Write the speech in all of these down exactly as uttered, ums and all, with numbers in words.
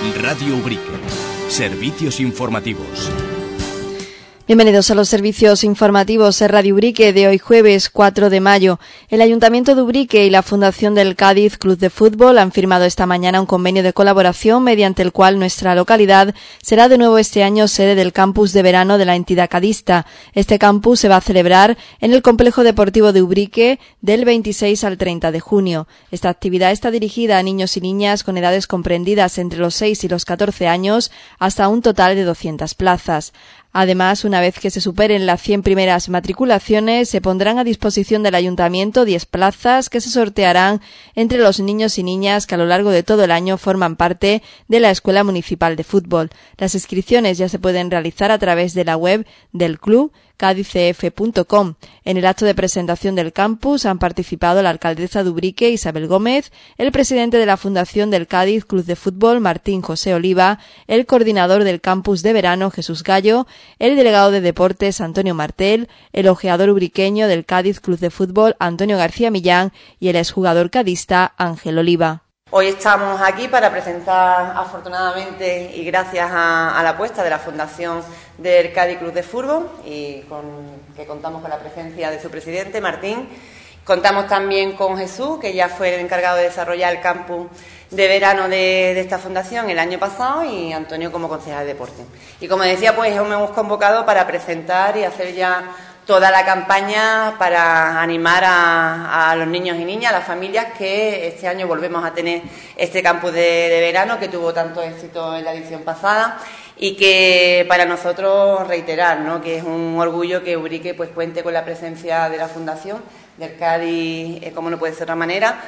Radio Ubrique. Servicios informativos. Bienvenidos a los servicios informativos de Radio Ubrique de hoy jueves cuatro de mayo. El Ayuntamiento de Ubrique y la Fundación del Cádiz Club de Fútbol han firmado esta mañana un convenio de colaboración mediante el cual nuestra localidad será de nuevo este año sede del campus de verano de la entidad cadista. Este campus se va a celebrar en el Complejo Deportivo de Ubrique del veintiséis al treinta de junio. Esta actividad está dirigida a niños y niñas con edades comprendidas entre los seis y los catorce años hasta un total de doscientas plazas. Además, una vez que se superen las cien primeras matriculaciones, se pondrán a disposición del Ayuntamiento diez plazas que se sortearán entre los niños y niñas que a lo largo de todo el año forman parte de la Escuela Municipal de Fútbol. Las inscripciones ya se pueden realizar a través de la web del club cádiz c f punto com. En el acto de presentación del campus han participado la alcaldesa de Ubrique, Isabel Gómez, el presidente de la Fundación del Cádiz Club de Fútbol, Martín José Oliva, el coordinador del campus de verano, Jesús Gallo, el delegado de deportes, Antonio Martel, el ojeador ubriqueño del Cádiz Club de Fútbol, Antonio García Millán, y el exjugador cadista, Ángel Oliva. Hoy estamos aquí para presentar, afortunadamente y gracias a, a la apuesta de la Fundación del Cádiz Club de Fútbol, y con, que contamos con la presencia de su presidente, Martín. Contamos también con Jesús, que ya fue el encargado de desarrollar el campus de verano de, de esta fundación el año pasado, y Antonio como concejal de deporte. Y como decía, pues hemos convocado para presentar y hacer ya toda la campaña para animar a, a los niños y niñas, a las familias, que este año volvemos a tener este campus de, de verano que tuvo tanto éxito en la edición pasada, y que para nosotros reiterar, ¿no?, que es un orgullo que Ubrique pues cuente con la presencia de la Fundación del Cádiz, eh, como no puede ser de otra manera,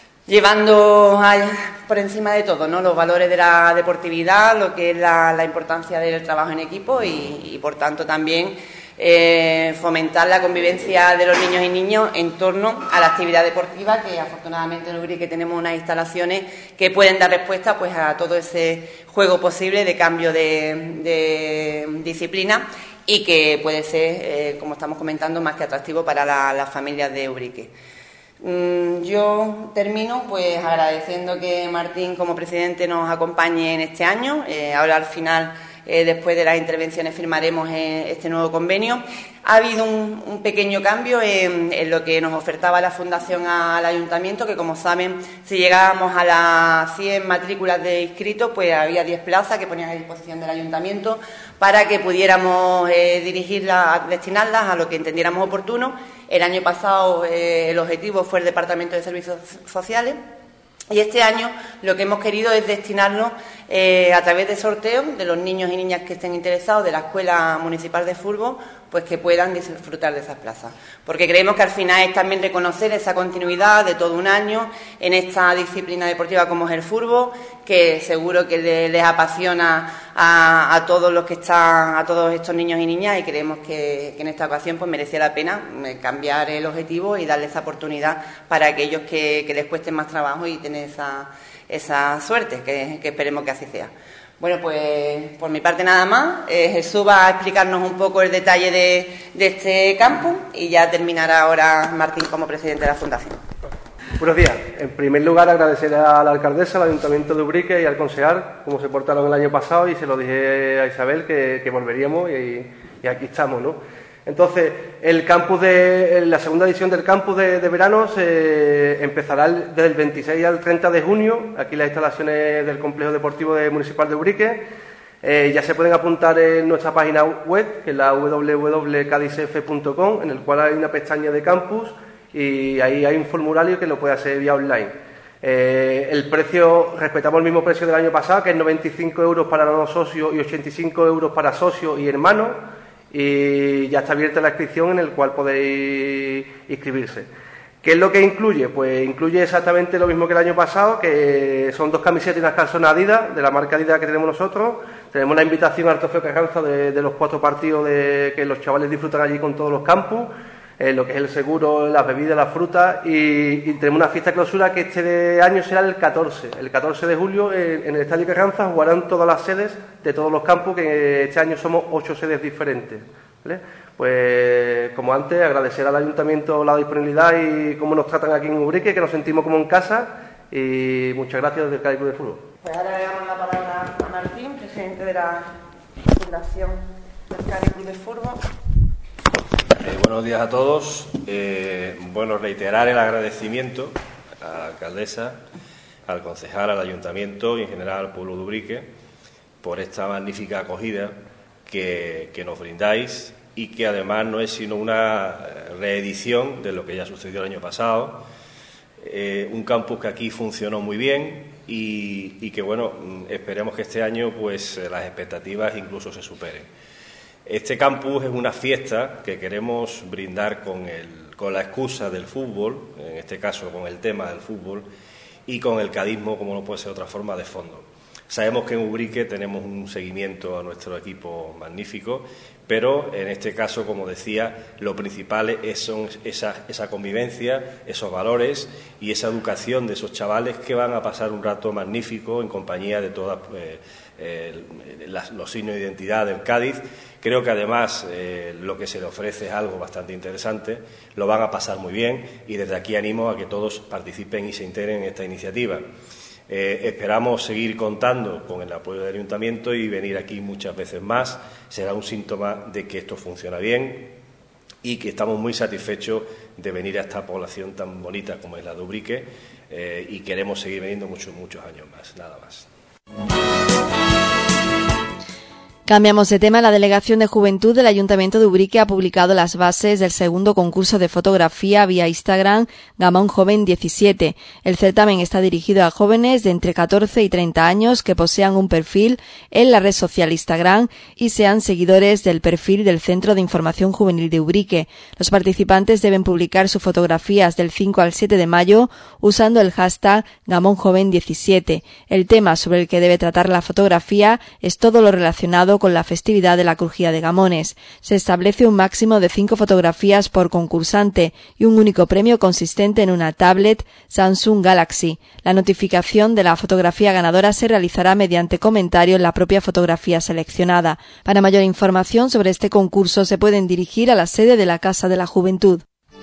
llevando a, por encima de todo, ¿no?, los valores de la deportividad, lo que es la, la importancia del trabajo en equipo y, y por tanto también Eh, fomentar la convivencia de los niños y niños en torno a la actividad deportiva, que afortunadamente en Ubrique tenemos unas instalaciones que pueden dar respuesta pues a todo ese juego posible de cambio de, de disciplina, y que puede ser, eh, como estamos comentando, más que atractivo para la, las familias de Ubrique. Mm, yo termino pues agradeciendo que Martín como presidente nos acompañe en este año. Eh, ahora al final, Eh, después de las intervenciones, firmaremos eh, este nuevo convenio. Ha habido un, un pequeño cambio en, en lo que nos ofertaba la Fundación al Ayuntamiento, que como saben, si llegábamos a las cien matrículas de inscritos, pues había diez plazas que ponían a disposición del Ayuntamiento para que pudiéramos eh, dirigirlas, destinarlas a lo que entendiéramos oportuno. El año pasado eh, el objetivo fue el Departamento de Servicios Sociales, y este año lo que hemos querido es destinarlo eh, a través de sorteos de los niños y niñas que estén interesados de la Escuela Municipal de Fútbol, pues que puedan disfrutar de esas plazas. Porque creemos que al final es también reconocer esa continuidad de todo un año en esta disciplina deportiva como es el fútbol, que seguro que les, les apasiona a, a todos los que están, a todos estos niños y niñas, y creemos que, que en esta ocasión pues merecía la pena cambiar el objetivo y darle esa oportunidad para aquellos que, que les cueste más trabajo y tener esa, esa suerte, que, que esperemos que así sea. Bueno, pues por mi parte nada más. Eh, Jesús va a explicarnos un poco el detalle de, de este campus, y ya terminará ahora Martín como presidente de la Fundación. Buenos días. En primer lugar, agradecer a la alcaldesa, al Ayuntamiento de Ubrique y al concejal cómo se portaron el año pasado, y se lo dije a Isabel que, que volveríamos, y, y aquí estamos, ¿no? Entonces, el campus de la segunda edición del campus de, de verano se empezará el, del veintiséis al treinta de junio, aquí las instalaciones del Complejo Deportivo de Municipal de Ubrique. Eh, ya se pueden apuntar en nuestra página web, que es la w w w punto cádiz c f punto com, en el cual hay una pestaña de campus, y ahí hay un formulario que lo puede hacer vía online. Eh, el precio, respetamos el mismo precio del año pasado, que es noventa y cinco euros para no socios y ochenta y cinco euros para socios y hermanos, y ya está abierta la inscripción, en el cual podéis inscribirse. ¿Qué es lo que incluye? Pues incluye exactamente lo mismo que el año pasado, que son dos camisetas y unas calzonas Adidas, de la marca Adidas que tenemos nosotros. Tenemos la invitación al Trofeo Carranza de, de los cuatro partidos de, que los chavales disfrutan allí con todos los campus. Eh, lo que es el seguro, las bebidas, las frutas, y, y tenemos una fiesta de clausura que este de año será el catorce. El catorce de julio eh, en el Estadio Carranza jugarán todas las sedes de todos los campus, que este año somos ocho sedes diferentes, ¿vale? Pues, como antes, agradecer al Ayuntamiento la disponibilidad y cómo nos tratan aquí en Ubrique, que nos sentimos como en casa, y muchas gracias desde el Cádiz Club de Fútbol. Pues ahora le damos la palabra presidente de la Fundación del Cádiz Club de Fútbol. Eh, buenos días a todos. Eh, bueno, reiterar el agradecimiento a la alcaldesa, al concejal, al ayuntamiento y en general al pueblo de Ubrique por esta magnífica acogida que, que nos brindáis y que además no es sino una reedición de lo que ya sucedió el año pasado. Eh, un campus que aquí funcionó muy bien y, y que, bueno, esperemos que este año pues las expectativas incluso se superen. Este campus es una fiesta que queremos brindar con, el, con la excusa del fútbol, en este caso con el tema del fútbol, y con el cadismo, como no puede ser de otra forma, de fondo. Sabemos que en Ubrique tenemos un seguimiento a nuestro equipo magnífico, pero en este caso, como decía, lo principal es son esa, esa convivencia, esos valores y esa educación de esos chavales que van a pasar un rato magnífico en compañía de todos eh, eh, los signos de identidad del Cádiz. Creo que además eh, lo que se le ofrece es algo bastante interesante, lo van a pasar muy bien y desde aquí animo a que todos participen y se integren en esta iniciativa. Eh, esperamos seguir contando con el apoyo del ayuntamiento y venir aquí muchas veces más. Será un síntoma de que esto funciona bien y que estamos muy satisfechos de venir a esta población tan bonita como es la de Ubrique eh, y queremos seguir viniendo muchos, muchos años más. Nada más. Cambiamos de tema. La Delegación de Juventud del Ayuntamiento de Ubrique ha publicado las bases del segundo concurso de fotografía vía Instagram Gamón Joven diecisiete. El certamen está dirigido a jóvenes de entre catorce y treinta años que posean un perfil en la red social Instagram y sean seguidores del perfil del Centro de Información Juvenil de Ubrique. Los participantes deben publicar sus fotografías del cinco al siete de mayo usando el hashtag Gamón Joven diecisiete. El tema sobre el que debe tratar la fotografía es todo lo relacionado con la festividad de la crujía de Gamones. Se establece un máximo de cinco fotografías por concursante y un único premio consistente en una tablet Samsung Galaxy. La notificación de la fotografía ganadora se realizará mediante comentario en la propia fotografía seleccionada. Para mayor información sobre este concurso se pueden dirigir a la sede de la Casa de la Juventud.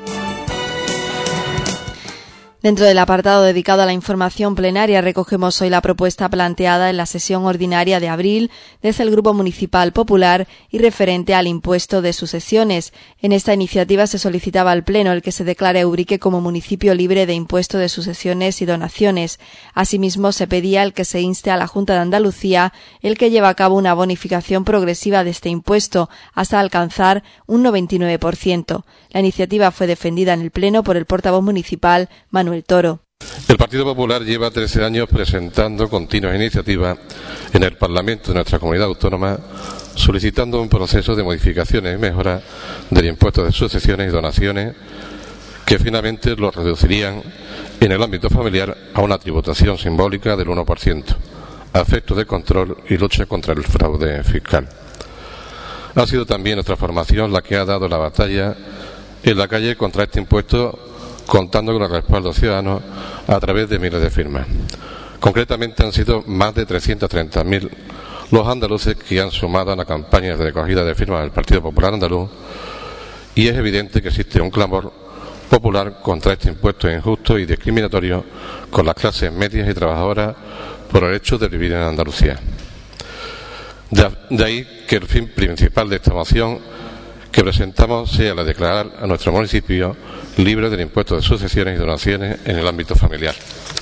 Dentro del apartado dedicado a la información plenaria recogemos hoy la propuesta planteada en la sesión ordinaria de abril desde el Grupo Municipal Popular y referente al impuesto de sucesiones. En esta iniciativa se solicitaba al Pleno el que se declare a Ubrique como municipio libre de impuesto de sucesiones y donaciones. Asimismo, se pedía el que se inste a la Junta de Andalucía el que lleva a cabo una bonificación progresiva de este impuesto hasta alcanzar un noventa y nueve por ciento. La iniciativa fue defendida en el Pleno por el portavoz municipal Manuel El Toro. El Partido Popular lleva trece años presentando continuas iniciativas en el Parlamento de nuestra comunidad autónoma solicitando un proceso de modificaciones y mejoras del impuesto de sucesiones y donaciones que finalmente lo reducirían en el ámbito familiar a una tributación simbólica del uno por ciento, a efectos de control y lucha contra el fraude fiscal. Ha sido también nuestra formación la que ha dado la batalla en la calle contra este impuesto, contando con el respaldo ciudadano a través de miles de firmas. Concretamente han sido más de trescientos treinta mil los andaluces que han sumado a la campaña de recogida de firmas del Partido Popular Andaluz y es evidente que existe un clamor popular contra este impuesto injusto y discriminatorio con las clases medias y trabajadoras por el hecho de vivir en Andalucía. De, de ahí que el fin principal de esta moción que presentamos sea la de declarar a nuestro municipio libre del impuesto de sucesiones y donaciones en el ámbito familiar.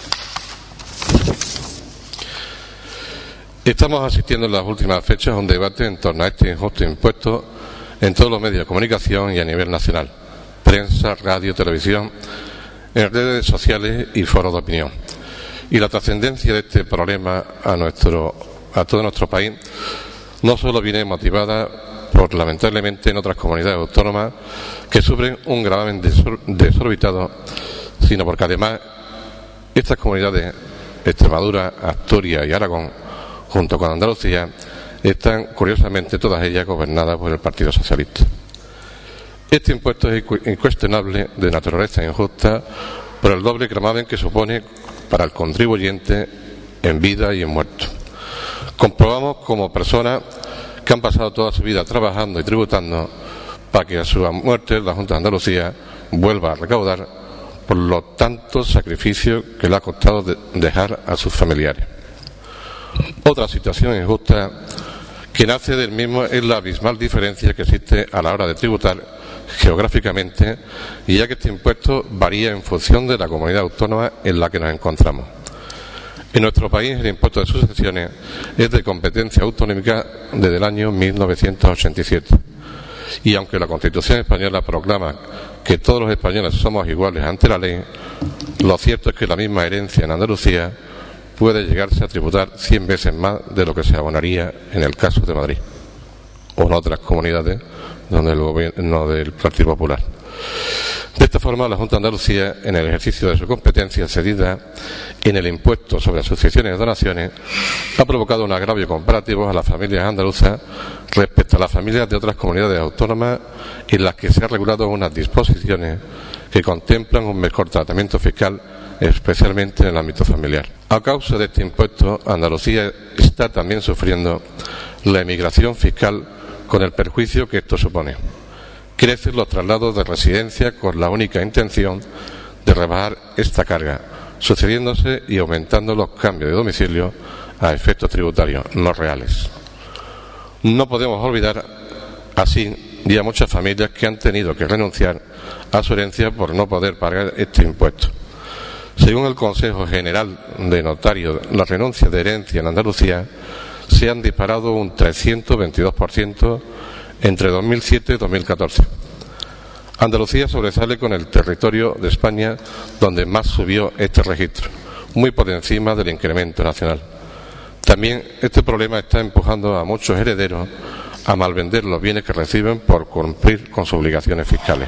Estamos asistiendo en las últimas fechas a un debate en torno a este injusto impuesto en todos los medios de comunicación y a nivel nacional, prensa, radio, televisión, en redes sociales y foros de opinión. Y la trascendencia de este problema a, nuestro, a todo nuestro país no solo viene motivada por, lamentablemente, en otras comunidades autónomas que sufren un gravamen desorbitado, sino porque además estas comunidades, Extremadura, Asturias y Aragón, junto con Andalucía, están curiosamente todas ellas gobernadas por el Partido Socialista. Este impuesto es incuestionable, de naturaleza injusta, por el doble gravamen que supone para el contribuyente en vida y en muerto. Comprobamos como personas que han pasado toda su vida trabajando y tributando para que a su muerte la Junta de Andalucía vuelva a recaudar por los tantos sacrificios que le ha costado de dejar a sus familiares. Otra situación injusta que nace del mismo es la abismal diferencia que existe a la hora de tributar geográficamente, y ya que este impuesto varía en función de la comunidad autónoma en la que nos encontramos. En nuestro país el impuesto de sucesiones es de competencia autonómica desde el año mil novecientos ochenta y siete. Y aunque la Constitución española proclama que todos los españoles somos iguales ante la ley, lo cierto es que la misma herencia en Andalucía puede llegarse a tributar cien veces más de lo que se abonaría en el caso de Madrid o en otras comunidades donde el gobierno del Partido Popular. De esta forma, la Junta de Andalucía, en el ejercicio de su competencia cedida en el impuesto sobre asociaciones y donaciones, ha provocado un agravio comparativo a las familias andaluzas respecto a las familias de otras comunidades autónomas en las que se han regulado unas disposiciones que contemplan un mejor tratamiento fiscal, especialmente en el ámbito familiar. A causa de este impuesto, Andalucía está también sufriendo la emigración fiscal con el perjuicio que esto supone. Crecen los traslados de residencia con la única intención de rebajar esta carga, sucediéndose y aumentando los cambios de domicilio a efectos tributarios no reales. No podemos olvidar así y a muchas familias que han tenido que renunciar a su herencia por no poder pagar este impuesto. Según el Consejo General de Notarios, las renuncias de herencia en Andalucía se han disparado un trescientos veintidós por ciento entre dos mil siete y dos mil catorce. Andalucía sobresale con el territorio de España donde más subió este registro, muy por encima del incremento nacional. También este problema está empujando a muchos herederos a malvender los bienes que reciben por cumplir con sus obligaciones fiscales.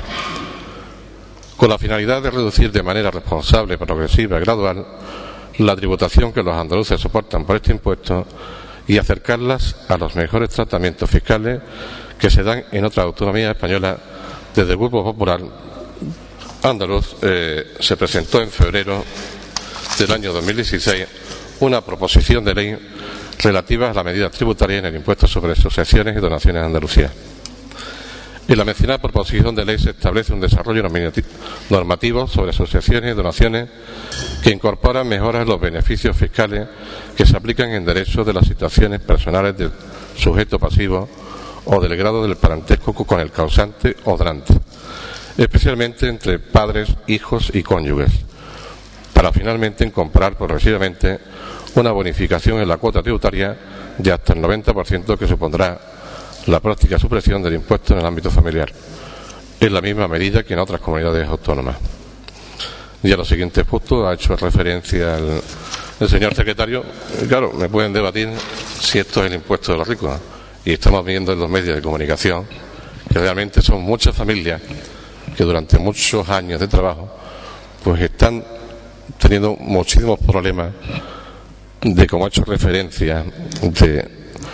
Con la finalidad de reducir de manera responsable, progresiva y gradual la tributación que los andaluces soportan por este impuesto y acercarlas a los mejores tratamientos fiscales que se dan en otras autonomías españolas, desde el Grupo Popular Andaluz eh, se presentó en febrero del año dos mil dieciséis una proposición de ley relativa a las medidas tributarias en el impuesto sobre sucesiones y donaciones en Andalucía. En la mencionada proposición de ley se establece un desarrollo normativo sobre asociaciones y donaciones que incorporan mejoras en los beneficios fiscales que se aplican en derechos de las situaciones personales del sujeto pasivo o del grado del parentesco con el causante o donante, especialmente entre padres, hijos y cónyuges, para finalmente incorporar progresivamente una bonificación en la cuota tributaria de hasta el noventa por ciento que supondrá la práctica supresión del impuesto en el ámbito familiar, en la misma medida que en otras comunidades autónomas. Y a los siguientes puntos ha hecho referencia el, el señor secretario. Claro, me pueden debatir si esto es el impuesto de los ricos, y estamos viendo en los medios de comunicación que realmente son muchas familias que durante muchos años de trabajo pues están teniendo muchísimos problemas de, como ha hecho referencia, de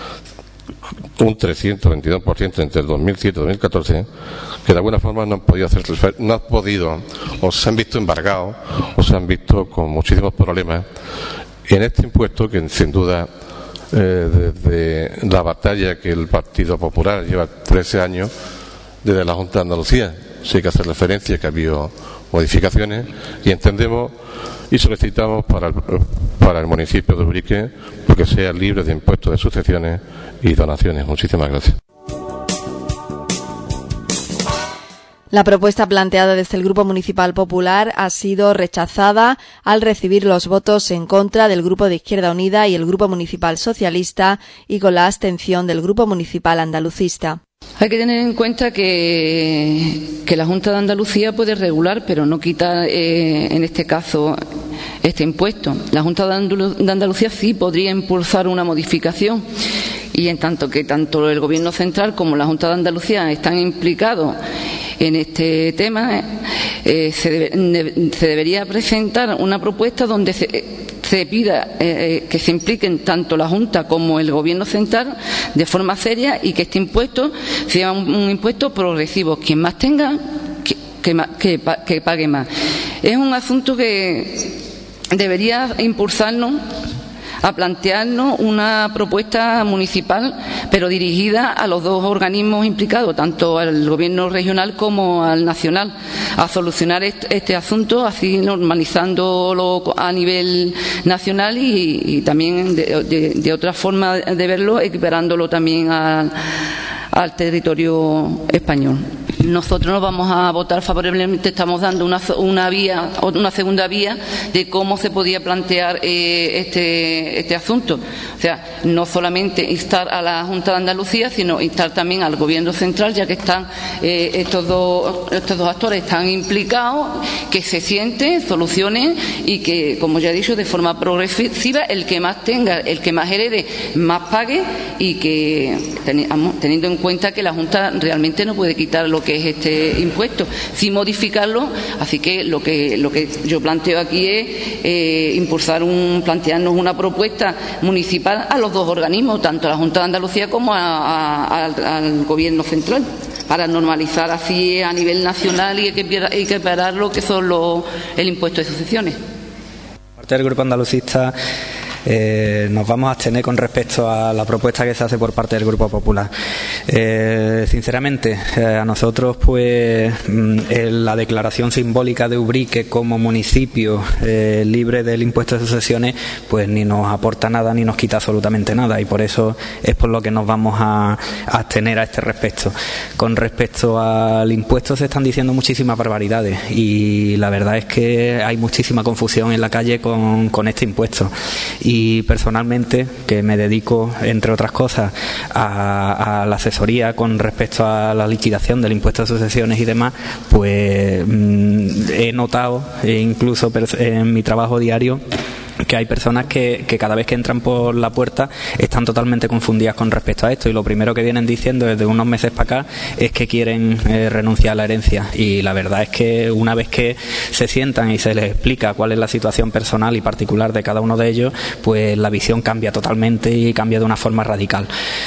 un trescientos veintidós por ciento entre el dos mil siete y dos mil catorce, que de alguna forma no han podido hacer, no han podido, o se han visto embargados, o se han visto con muchísimos problemas en este impuesto que sin duda, eh, desde la batalla que el Partido Popular lleva trece años, desde la Junta de Andalucía, sí hay que hacer referencia que ha habido modificaciones, y entendemos y solicitamos para el, para el municipio de Ubrique porque sea libre de impuestos de sucesiones y donaciones. Muchísimas gracias. La propuesta planteada desde el Grupo Municipal Popular ha sido rechazada al recibir los votos en contra del Grupo de Izquierda Unida y el Grupo Municipal Socialista, y con la abstención del Grupo Municipal Andalucista. Hay que tener en cuenta que, que la Junta de Andalucía puede regular, pero no quitar, eh, en este caso, este impuesto. La Junta de, Andalu- de Andalucía sí podría impulsar una modificación, y en tanto que tanto el Gobierno central como la Junta de Andalucía están implicados en este tema, eh, se, debe, se debería presentar una propuesta donde se, se pida eh, que se impliquen tanto la Junta como el Gobierno central de forma seria, y que este impuesto sea un, un impuesto progresivo. Quien más tenga, que, que, que, que pague más. Es un asunto que debería impulsarnos a plantearnos una propuesta municipal, pero dirigida a los dos organismos implicados, tanto al Gobierno regional como al nacional, a solucionar este, este asunto, así normalizándolo a nivel nacional y, y también de, de, de otra forma de verlo, equiparándolo también al, al territorio español. Nosotros nos vamos a votar favorablemente, estamos dando una, una vía, una segunda vía de cómo se podía plantear eh, este, este asunto. O sea, no solamente instar a la Junta de Andalucía, sino instar también al Gobierno central, ya que están eh, estos, dos, estos dos actores están implicados, que se sienten, solucionen y que, como ya he dicho, de forma progresiva, el que más tenga, el que más herede, más pague y que, teniendo en cuenta que la Junta realmente no puede quitar lo que es este impuesto, sin modificarlo. Así que lo que lo que yo planteo aquí es eh, impulsar un plantearnos una propuesta municipal a los dos organismos, tanto a la Junta de Andalucía como a, a, a, al Gobierno central, para normalizar así a nivel nacional y equiparar lo que son los, el impuesto de sucesiones. Parte del Grupo Andalucista Eh, nos vamos a abstener con respecto a la propuesta que se hace por parte del Grupo Popular. Eh, sinceramente, eh, a nosotros, pues, mm, la declaración simbólica de Ubrique como municipio eh, libre del impuesto de sucesiones, pues ni nos aporta nada ni nos quita absolutamente nada, y por eso es por lo que nos vamos a, a abstener a este respecto. Con respecto al impuesto se están diciendo muchísimas barbaridades y la verdad es que hay muchísima confusión en la calle con, con este impuesto. Y personalmente, que me dedico, entre otras cosas, a, a la asesoría con respecto a la liquidación del impuesto de sucesiones y demás, pues mmm, he notado, e incluso en mi trabajo diario, que hay personas que, que cada vez que entran por la puerta están totalmente confundidas con respecto a esto, y lo primero que vienen diciendo desde unos meses para acá es que quieren eh, renunciar a la herencia, y la verdad es que una vez que se sientan y se les explica cuál es la situación personal y particular de cada uno de ellos, pues la visión cambia totalmente y cambia de una forma radical.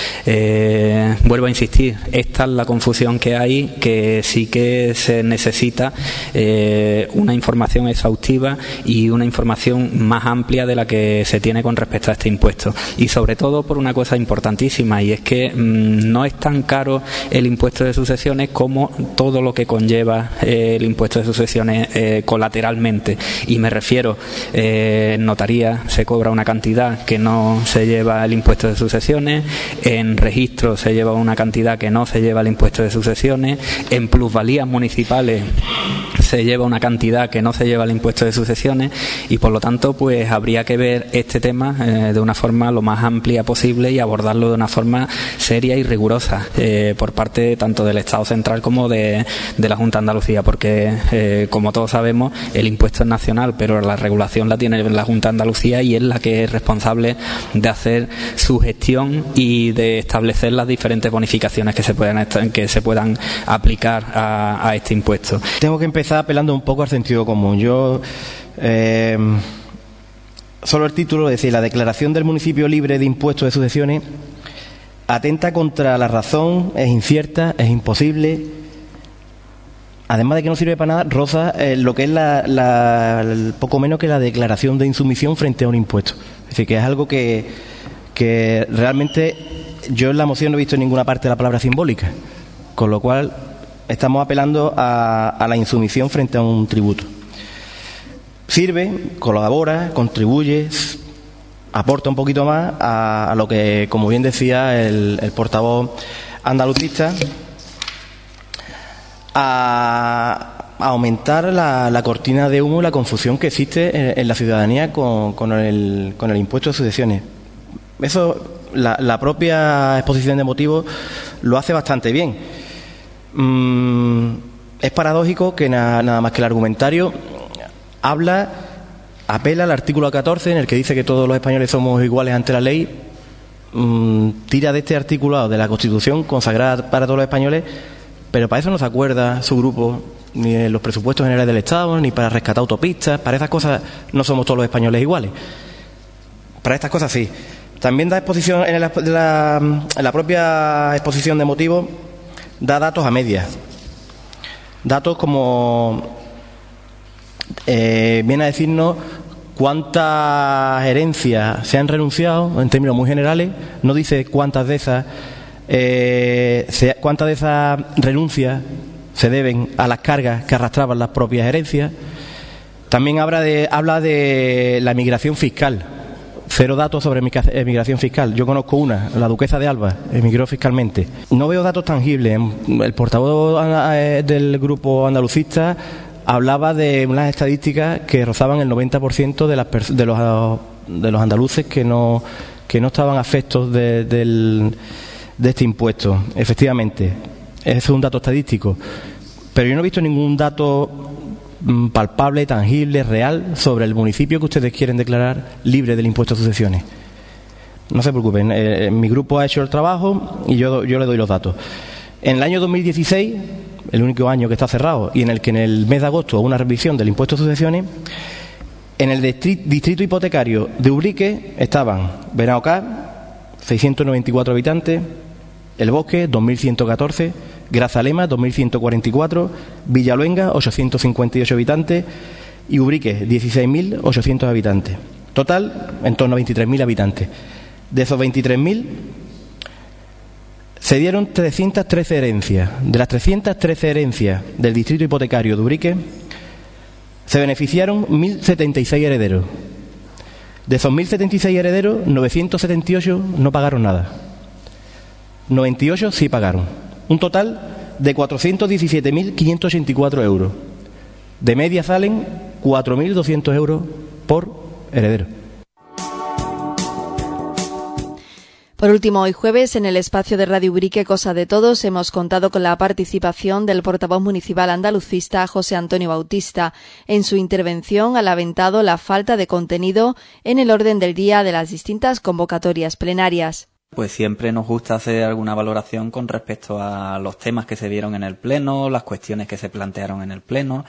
Eh, vuelvo a insistir, esta es la confusión que hay, que sí que se necesita eh, una información exhaustiva y una información más amplia de la que se tiene con respecto a este impuesto, y sobre todo por una cosa importantísima, y es que mmm, no es tan caro el impuesto de sucesiones como todo lo que conlleva eh, el impuesto de sucesiones eh, colateralmente, y me refiero, eh, en notaría se cobra una cantidad que no se lleva el impuesto de sucesiones, en registro se lleva una cantidad que no se lleva el impuesto de sucesiones, en plusvalías municipales se lleva una cantidad que no se lleva el impuesto de sucesiones, y por lo tanto pues habría que ver este tema eh, de una forma lo más amplia posible y abordarlo de una forma seria y rigurosa eh, por parte tanto del Estado central como de, de la Junta de Andalucía, porque eh, como todos sabemos el impuesto es nacional, pero la regulación la tiene la Junta de Andalucía y es la que es responsable de hacer su gestión y de establecer las diferentes bonificaciones que se puedan, que se puedan aplicar a, a este impuesto. Tengo que empezar apelando un poco al sentido común. Yo eh, solo el título, es decir, la declaración del municipio libre de impuestos de sucesiones, atenta contra la razón, es incierta, es imposible. Además de que no sirve para nada, roza eh, lo que es la, la, el poco menos que la declaración de insumisión frente a un impuesto. Es decir, que es algo que, que realmente yo en la moción no he visto en ninguna parte la palabra simbólica, con lo cual estamos apelando a, a la insumisión frente a un tributo. Sirve, colabora, contribuye, aporta un poquito más a, a lo que, como bien decía el, el portavoz andalucista, a, a aumentar la, la cortina de humo y la confusión que existe en, en la ciudadanía con, con, el, con el impuesto de sucesiones. Eso, la, la propia exposición de motivos lo hace bastante bien. Mm, es paradójico que na, nada más que el argumentario habla, apela al artículo catorce en el que dice que todos los españoles somos iguales ante la ley, mmm, tira de este articulado de la Constitución consagrada para todos los españoles, pero para eso no se acuerda su grupo ni en los presupuestos generales del Estado, ni para rescatar autopistas. Para esas cosas no somos todos los españoles iguales. Para estas cosas sí. También da exposición en la, la, en la propia exposición de motivos, da datos a medias. Datos como Eh, viene a decirnos cuántas herencias se han renunciado, en términos muy generales, no dice cuántas de esas, eh, se, cuántas de esas renuncias se deben a las cargas que arrastraban las propias herencias. También habla de, habla de la emigración fiscal. Cero datos sobre emigración fiscal. Yo conozco una, la duquesa de Alba, emigró fiscalmente. No veo datos tangibles. El portavoz del grupo andalucista hablaba de unas estadísticas que rozaban el noventa por ciento de, las, de, los, de los andaluces que no, que no estaban afectos de, del, de este impuesto. Efectivamente, ese es un dato estadístico. Pero yo no he visto ningún dato palpable, tangible, real sobre el municipio que ustedes quieren declarar libre del impuesto a sucesiones. No se preocupen, eh, mi grupo ha hecho el trabajo y yo, yo le doy los datos. En el año dos mil dieciséis, el único año que está cerrado y en el que en el mes de agosto hubo una revisión del impuesto a sucesiones, en el distrito hipotecario de Ubrique estaban Benaocá, seiscientos noventa y cuatro habitantes, El Bosque, dos mil ciento catorce, Grazalema, dos mil ciento cuarenta y cuatro, Villaluenga, ochocientos cincuenta y ocho habitantes y Ubrique, dieciséis mil ochocientos habitantes. Total, en torno a veintitrés mil habitantes. De esos veintitrés mil se dieron trescientas trece herencias. De las trescientas trece herencias del distrito hipotecario de Ubrique se beneficiaron mil setenta y seis herederos. De esos mil setenta y seis herederos, novecientos setenta y ocho no pagaron nada. noventa y ocho sí pagaron. Un total de cuatrocientos diecisiete mil quinientos ochenta y cuatro euros. De media salen cuatro mil doscientos euros por heredero. Por último, hoy jueves, en el espacio de Radio Ubrique Cosa de Todos, hemos contado con la participación del portavoz municipal andalucista José Antonio Bautista. En su intervención ha lamentado la falta de contenido en el orden del día de las distintas convocatorias plenarias. Pues siempre nos gusta hacer alguna valoración con respecto a los temas que se dieron en el Pleno, las cuestiones que se plantearon en el Pleno.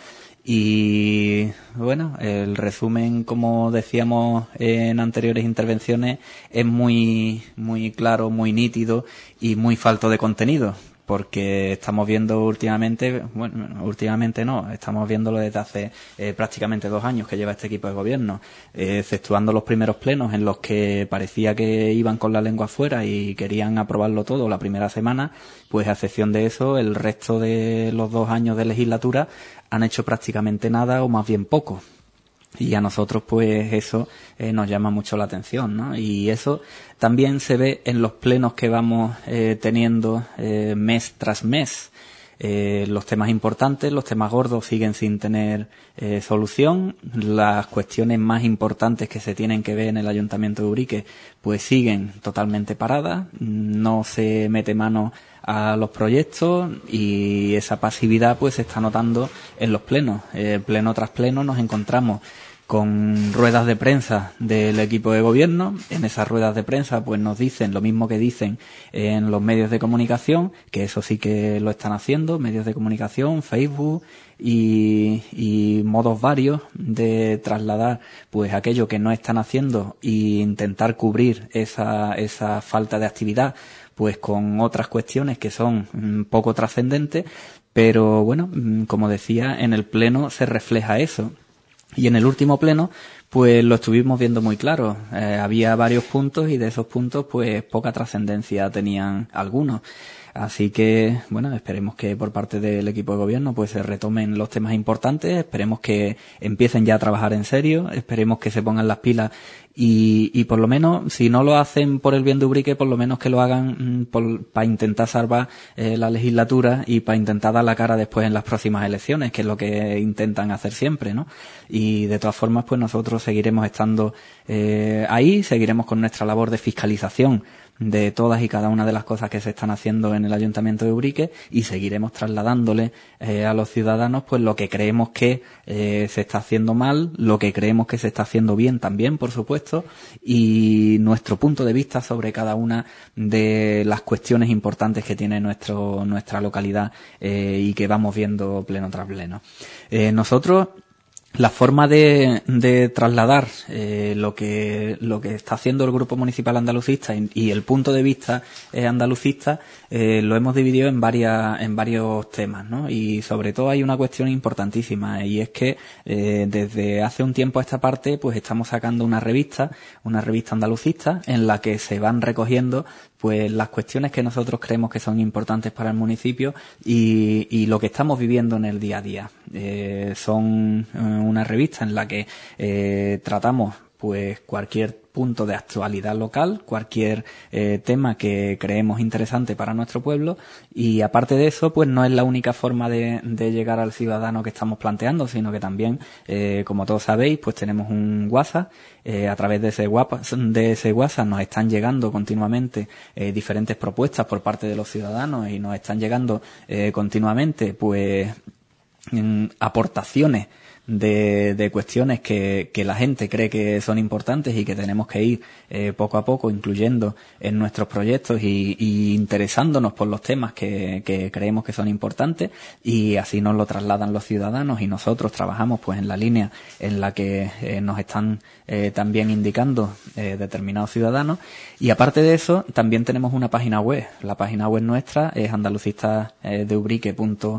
Y bueno, el resumen, como decíamos en anteriores intervenciones, es muy, muy claro, muy nítido y muy falto de contenido, porque estamos viendo últimamente, bueno, últimamente no, estamos viéndolo desde hace eh, prácticamente dos años que lleva este equipo de gobierno, eh, exceptuando los primeros plenos en los que parecía que iban con la lengua afuera y querían aprobarlo todo la primera semana, pues a excepción de eso, el resto de los dos años de legislatura han hecho prácticamente nada o más bien poco. Y a nosotros pues eso eh, nos llama mucho la atención, ¿no? Y eso también se ve en los plenos que vamos eh, teniendo eh, mes tras mes. Eh, los temas importantes, los temas gordos siguen sin tener eh, solución. Las cuestiones más importantes que se tienen que ver en el Ayuntamiento de Ubrique pues siguen totalmente paradas. No se mete mano a los proyectos y esa pasividad pues se está notando en los plenos. Eh, pleno tras pleno nos encontramos con ruedas de prensa del equipo de gobierno. En esas ruedas de prensa pues nos dicen lo mismo que dicen en los medios de comunicación, que eso sí que lo están haciendo, medios de comunicación, Facebook y, y modos varios de trasladar pues aquello que no están haciendo e intentar cubrir esa, esa falta de actividad pues con otras cuestiones que son un poco trascendentes, pero bueno, como decía, en el pleno se refleja eso. Y en el último pleno, pues lo estuvimos viendo muy claro. Eh, había varios puntos y de esos puntos, pues poca trascendencia tenían algunos. Así que, bueno, esperemos que por parte del equipo de gobierno pues se retomen los temas importantes, esperemos que empiecen ya a trabajar en serio, esperemos que se pongan las pilas y, y por lo menos, si no lo hacen por el bien de Ubrique, por lo menos que lo hagan para intentar salvar eh, la legislatura y para intentar dar la cara después en las próximas elecciones, que es lo que intentan hacer siempre, ¿no? Y de todas formas, pues nosotros seguiremos estando eh, ahí, seguiremos con nuestra labor de fiscalización de todas y cada una de las cosas que se están haciendo en el Ayuntamiento de Ubrique y seguiremos trasladándole eh, a los ciudadanos pues lo que creemos que eh, se está haciendo mal, lo que creemos que se está haciendo bien también, por supuesto, y nuestro punto de vista sobre cada una de las cuestiones importantes que tiene nuestro nuestra localidad eh, y que vamos viendo pleno tras pleno. Eh, nosotros La forma de, de trasladar eh, lo que lo que está haciendo el Grupo Municipal Andalucista y, y el punto de vista eh, andalucista eh, lo hemos dividido en varias en varios temas, ¿no? Y sobre todo hay una cuestión importantísima, y es que eh, desde hace un tiempo a esta parte pues estamos sacando una revista, una revista andalucista en la que se van recogiendo pues las cuestiones que nosotros creemos que son importantes para el municipio y, y lo que estamos viviendo en el día a día. Eh, son eh, una revista en la que eh, tratamos pues cualquier punto de actualidad local, cualquier eh, tema que creemos interesante para nuestro pueblo, y aparte de eso, pues no es la única forma de, de llegar al ciudadano que estamos planteando, sino que también, eh, como todos sabéis, pues tenemos un WhatsApp. Eh, a través de ese, de ese WhatsApp nos están llegando continuamente eh, diferentes propuestas por parte de los ciudadanos, y nos están llegando eh, continuamente pues en aportaciones de, de cuestiones que, que la gente cree que son importantes y que tenemos que ir eh, poco a poco incluyendo en nuestros proyectos y, y interesándonos por los temas que, que creemos que son importantes, y así nos lo trasladan los ciudadanos, y nosotros trabajamos pues en la línea en la que eh, nos están eh, también indicando eh, determinados ciudadanos. Y aparte de eso, también tenemos una página web. La página web nuestra es andalucistasdeubrique punto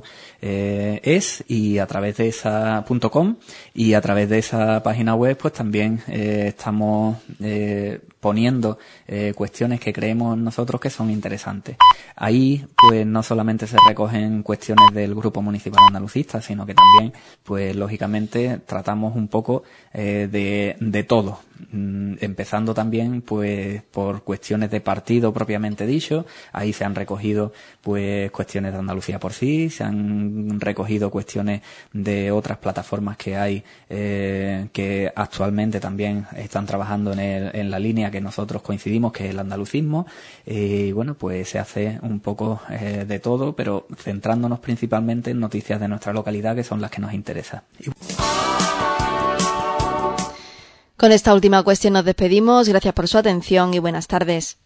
es, y a través de esa punto com, y a través de esa página web pues también eh, estamos eh, poniendo eh, cuestiones que creemos nosotros que son interesantes. Ahí pues no solamente se recogen cuestiones del Grupo Municipal Andalucista, sino que también pues lógicamente tratamos un poco eh, de, de todo, mm, empezando también pues por cuestiones de partido propiamente dicho. Ahí se han recogido pues cuestiones de Andalucía por sí, se han recogido cuestiones de otras plataformas que hay eh, que actualmente también están trabajando en, el, en la línea que nosotros coincidimos, que es el andalucismo. Y bueno, pues se hace un poco eh, de todo, pero centrándonos principalmente en noticias de nuestra localidad, que son las que nos interesan. Con esta última cuestión nos despedimos. Gracias por su atención y buenas tardes.